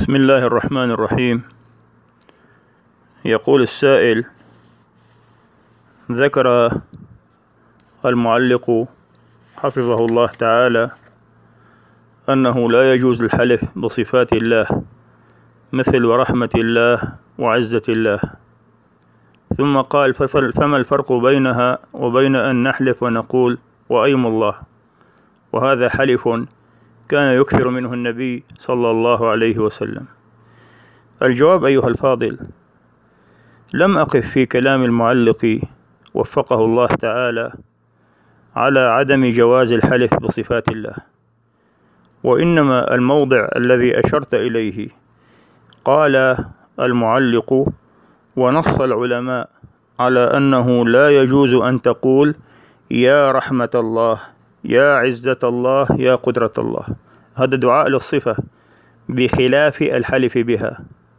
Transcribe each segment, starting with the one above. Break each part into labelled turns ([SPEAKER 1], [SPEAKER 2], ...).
[SPEAKER 1] بسم الله الرحمن الرحيم. يقول السائل: ذكر المعلق حفظه الله تعالى أنه لا يجوز الحلف بصفات الله مثل ورحمة الله وعزة الله، ثم قال: فما الفرق بينها وبين أن نحلف ونقول وأيم الله؟ وهذا حلف كان يكثر منه النبي صلى الله عليه وسلم. الجواب أيها الفاضل: لم أقف في كلام المعلق وفقه الله تعالى على عدم جواز الحلف بصفات الله، وإنما الموضع الذي أشرت إليه قال المعلق ونص العلماء على أنه لا يجوز أن تقول يا رحمة الله، يا عزة الله، يا قدرة الله. هذا دعاء للصفة بخلاف الحلف بها.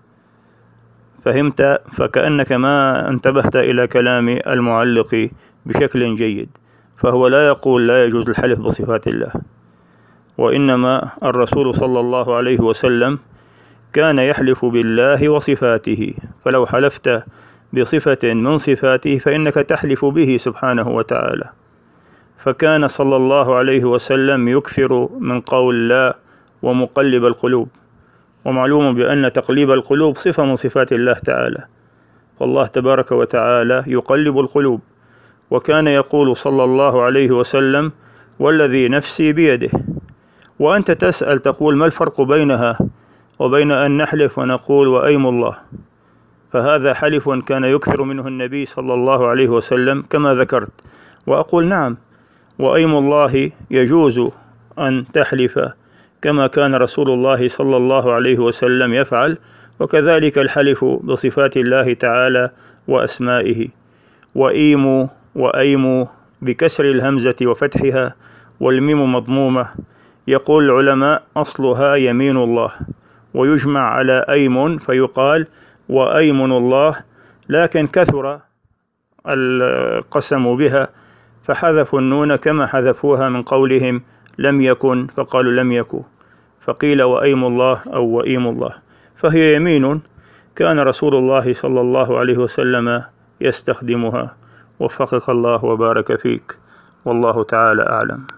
[SPEAKER 1] فهمت؟ فكأنك ما انتبهت إلى كلام المعلق بشكل جيد. فهو لا يقول لا يجوز الحلف بصفات الله، وإنما الرسول صلى الله عليه وسلم كان يحلف بالله وصفاته، فلو حلفت بصفة من صفاته فإنك تحلف به سبحانه وتعالى. فكان صلى الله عليه وسلم يكثر من قول لا ومقلب القلوب، ومعلوم بأن تقليب القلوب صفة من صفات الله تعالى، والله تبارك وتعالى يقلب القلوب. وكان يقول صلى الله عليه وسلم: والذي نفسي بيده. وأنت تسأل تقول ما الفرق بينها وبين أن نحلف ونقول وأيم الله؟ فهذا حلف كان يكثر منه النبي صلى الله عليه وسلم كما ذكرت. وأقول نعم، وأيم الله يجوز أن تحلف كما كان رسول الله صلى الله عليه وسلم يفعل، وكذلك الحلف بصفات الله تعالى وأسمائه. وإيم وأيم بكسر الهمزة وفتحها والميم مضمومة. يقول العلماء أصلها يمين الله، ويجمع على أيم فيقال وأيمن الله، لكن كثر القسم بها فحذفوا النون كما حذفوها من قولهم لم يكن فقالوا لم يكن، فقيل وأيم الله أو وإيم الله. فهي يمين كان رسول الله صلى الله عليه وسلم يستخدمها. وفقك الله وبارك فيك، والله تعالى أعلم.